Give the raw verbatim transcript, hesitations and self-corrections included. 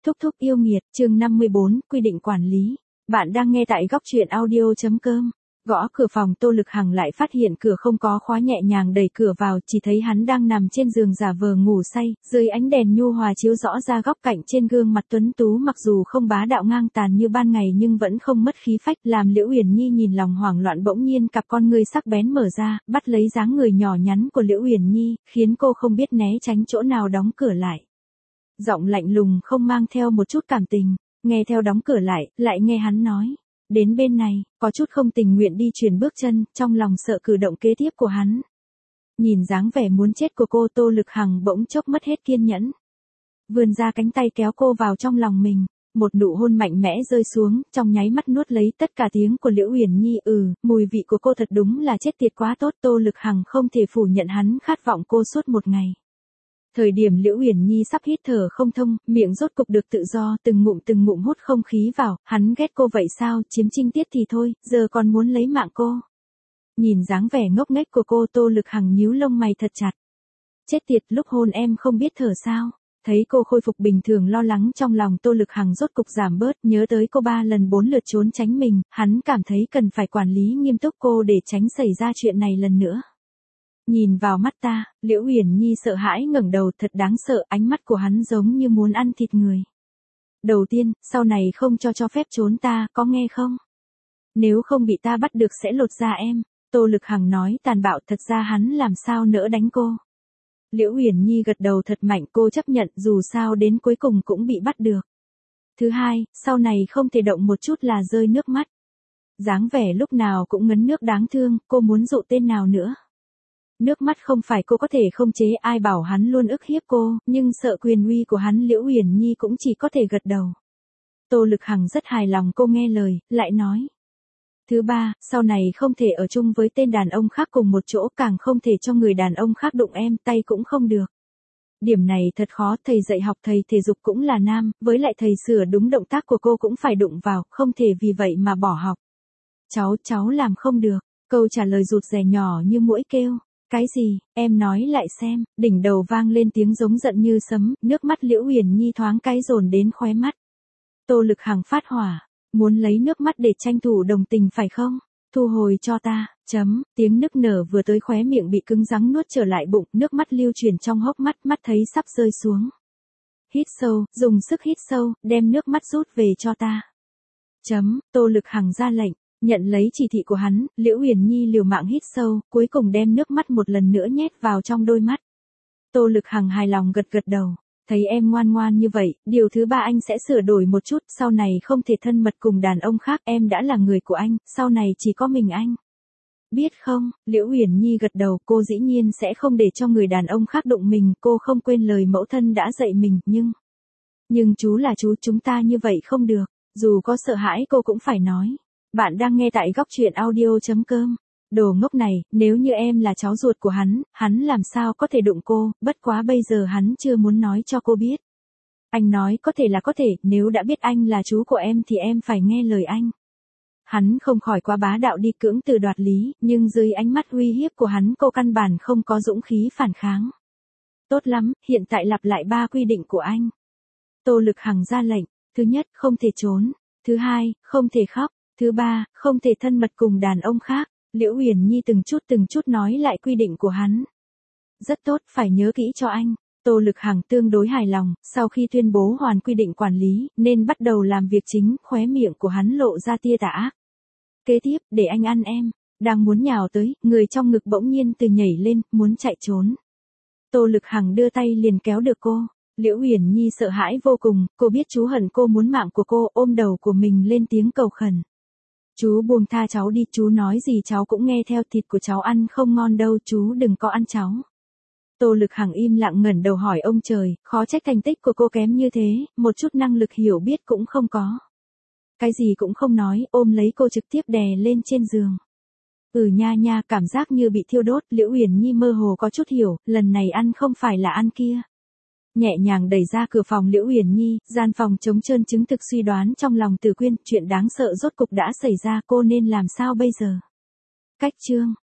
Thúc thúc yêu nghiệt, chương năm mươi bốn, quy định quản lý. Bạn đang nghe tại góc truyện audio.com. Gõ cửa phòng, Tô Lực Hằng lại phát hiện cửa không có khóa, nhẹ nhàng đẩy cửa vào, chỉ thấy hắn đang nằm trên giường giả vờ ngủ say, dưới ánh đèn nhu hòa chiếu rõ ra góc cạnh trên gương mặt tuấn tú, mặc dù không bá đạo ngang tàn như ban ngày nhưng vẫn không mất khí phách, làm Liễu Uyển Nhi nhìn lòng hoảng loạn. Bỗng nhiên cặp con ngươi sắc bén mở ra, bắt lấy dáng người nhỏ nhắn của Liễu Uyển Nhi, khiến cô không biết né tránh chỗ nào, đóng cửa lại. Giọng lạnh lùng không mang theo một chút cảm tình, nghe theo đóng cửa lại, lại nghe hắn nói. Đến bên này, có chút không tình nguyện đi chuyển bước chân, trong lòng sợ cử động kế tiếp của hắn. Nhìn dáng vẻ muốn chết của cô, Tô Lực Hằng bỗng chốc mất hết kiên nhẫn. Vươn ra cánh tay kéo cô vào trong lòng mình, một nụ hôn mạnh mẽ rơi xuống, trong nháy mắt nuốt lấy tất cả tiếng của Liễu Uyển Nhi. Ừ, mùi vị của cô thật đúng là chết tiệt quá tốt. Tô Lực Hằng không thể phủ nhận hắn khát vọng cô suốt một ngày. Thời điểm Liễu Uyển Nhi sắp hít thở không thông, miệng rốt cục được tự do, từng ngụm từng ngụm hút không khí vào, hắn ghét cô vậy sao, chiếm trinh tiết thì thôi, giờ còn muốn lấy mạng cô. Nhìn dáng vẻ ngốc nghếch của cô, Tô Lực Hằng nhíu lông mày thật chặt. Chết tiệt, lúc hôn em không biết thở sao? Thấy cô khôi phục bình thường, lo lắng trong lòng Tô Lực Hằng rốt cục giảm bớt, nhớ tới cô ba lần bốn lượt trốn tránh mình, hắn cảm thấy cần phải quản lý nghiêm túc cô để tránh xảy ra chuyện này lần nữa. Nhìn vào mắt ta, Liễu Uyển Nhi sợ hãi ngẩng đầu, thật đáng sợ, ánh mắt của hắn giống như muốn ăn thịt người. Đầu tiên, sau này không cho cho phép trốn ta, có nghe không? Nếu không bị ta bắt được sẽ lột da em. Tô Lực Hằng nói tàn bạo, thật ra hắn làm sao nỡ đánh cô. Liễu Uyển Nhi gật đầu thật mạnh, cô chấp nhận, dù sao đến cuối cùng cũng bị bắt được. Thứ hai, sau này không thể động một chút là rơi nước mắt. Dáng vẻ lúc nào cũng ngấn nước đáng thương, cô muốn dụ tên nào nữa. Nước mắt không phải cô có thể không chế, ai bảo hắn luôn ức hiếp cô, nhưng sợ quyền uy của hắn, Liễu Uyển Nhi cũng chỉ có thể gật đầu. Tô Lực Hằng rất hài lòng cô nghe lời, lại nói. Thứ ba, sau này không thể ở chung với tên đàn ông khác cùng một chỗ, càng không thể cho người đàn ông khác đụng em, tay cũng không được. Điểm này thật khó, thầy dạy học, thầy thể dục cũng là nam, với lại thầy sửa đúng động tác của cô cũng phải đụng vào, không thể vì vậy mà bỏ học. Cháu, cháu làm không được, câu trả lời rụt rè nhỏ như muỗi kêu. Cái gì, em nói lại xem, đỉnh đầu vang lên tiếng giống giận như sấm, nước mắt Liễu Uyển Nhi thoáng cái dồn đến khóe mắt. Tô Lực Hằng phát hỏa, muốn lấy nước mắt để tranh thủ đồng tình phải không? Thu hồi cho ta, chấm, tiếng nức nở vừa tới khóe miệng bị cứng rắn nuốt trở lại bụng, nước mắt lưu chuyển trong hốc mắt, mắt thấy sắp rơi xuống. Hít sâu, dùng sức hít sâu, đem nước mắt rút về cho ta. Chấm, Tô Lực Hằng ra lệnh. Nhận lấy chỉ thị của hắn, Liễu Uyển Nhi liều mạng hít sâu, cuối cùng đem nước mắt một lần nữa nhét vào trong đôi mắt. Tô Lực Hằng hài lòng gật gật đầu. Thấy em ngoan ngoan như vậy, điều thứ ba anh sẽ sửa đổi một chút, sau này không thể thân mật cùng đàn ông khác, em đã là người của anh, sau này chỉ có mình anh. Biết không, Liễu Uyển Nhi gật đầu, cô dĩ nhiên sẽ không để cho người đàn ông khác đụng mình, cô không quên lời mẫu thân đã dạy mình, nhưng... Nhưng chú là chú, chúng ta như vậy không được, dù có sợ hãi cô cũng phải nói. Bạn đang nghe tại góc truyện audio.com. Đồ ngốc này, nếu như em là cháu ruột của hắn, hắn làm sao có thể đụng cô, bất quá bây giờ hắn chưa muốn nói cho cô biết. Anh nói có thể là có thể, nếu đã biết anh là chú của em thì em phải nghe lời anh. Hắn không khỏi quá bá đạo đi, cưỡng từ đoạt lý, nhưng dưới ánh mắt uy hiếp của hắn cô căn bản không có dũng khí phản kháng. Tốt lắm, hiện tại lặp lại ba quy định của anh. Tô Lực Hằng ra lệnh, thứ nhất, không thể trốn. Thứ hai, không thể khóc. Thứ ba, không thể thân mật cùng đàn ông khác. Liễu Uyển Nhi từng chút từng chút nói lại quy định của hắn. Rất tốt, phải nhớ kỹ cho anh. Tô Lực Hằng tương đối hài lòng, sau khi tuyên bố hoàn quy định quản lý, nên bắt đầu làm việc chính, khóe miệng của hắn lộ ra tia tà ác. Kế tiếp, để anh ăn em. Đang muốn nhào tới, người trong ngực bỗng nhiên từ nhảy lên, muốn chạy trốn. Tô Lực Hằng đưa tay liền kéo được cô. Liễu Uyển Nhi sợ hãi vô cùng, cô biết chú hận cô muốn mạng của cô, ôm đầu của mình lên tiếng cầu khẩn. Chú buông tha cháu đi, chú nói gì cháu cũng nghe theo, thịt của cháu ăn không ngon đâu, chú đừng có ăn cháu. Tô Lực Hằng im lặng ngẩng đầu hỏi ông trời, khó trách thành tích của cô kém như thế, một chút năng lực hiểu biết cũng không có. Cái gì cũng không nói, ôm lấy cô trực tiếp đè lên trên giường. Ừ nha nha, cảm giác như bị thiêu đốt, Liễu Uyển Nhi mơ hồ có chút hiểu, lần này ăn không phải là ăn kia. Nhẹ nhàng đẩy ra cửa phòng Liễu Uyển Nhi, gian phòng trống trơn, chứng thực suy đoán trong lòng Từ Quyên, chuyện đáng sợ rốt cục đã xảy ra, cô nên làm sao bây giờ? Cách chương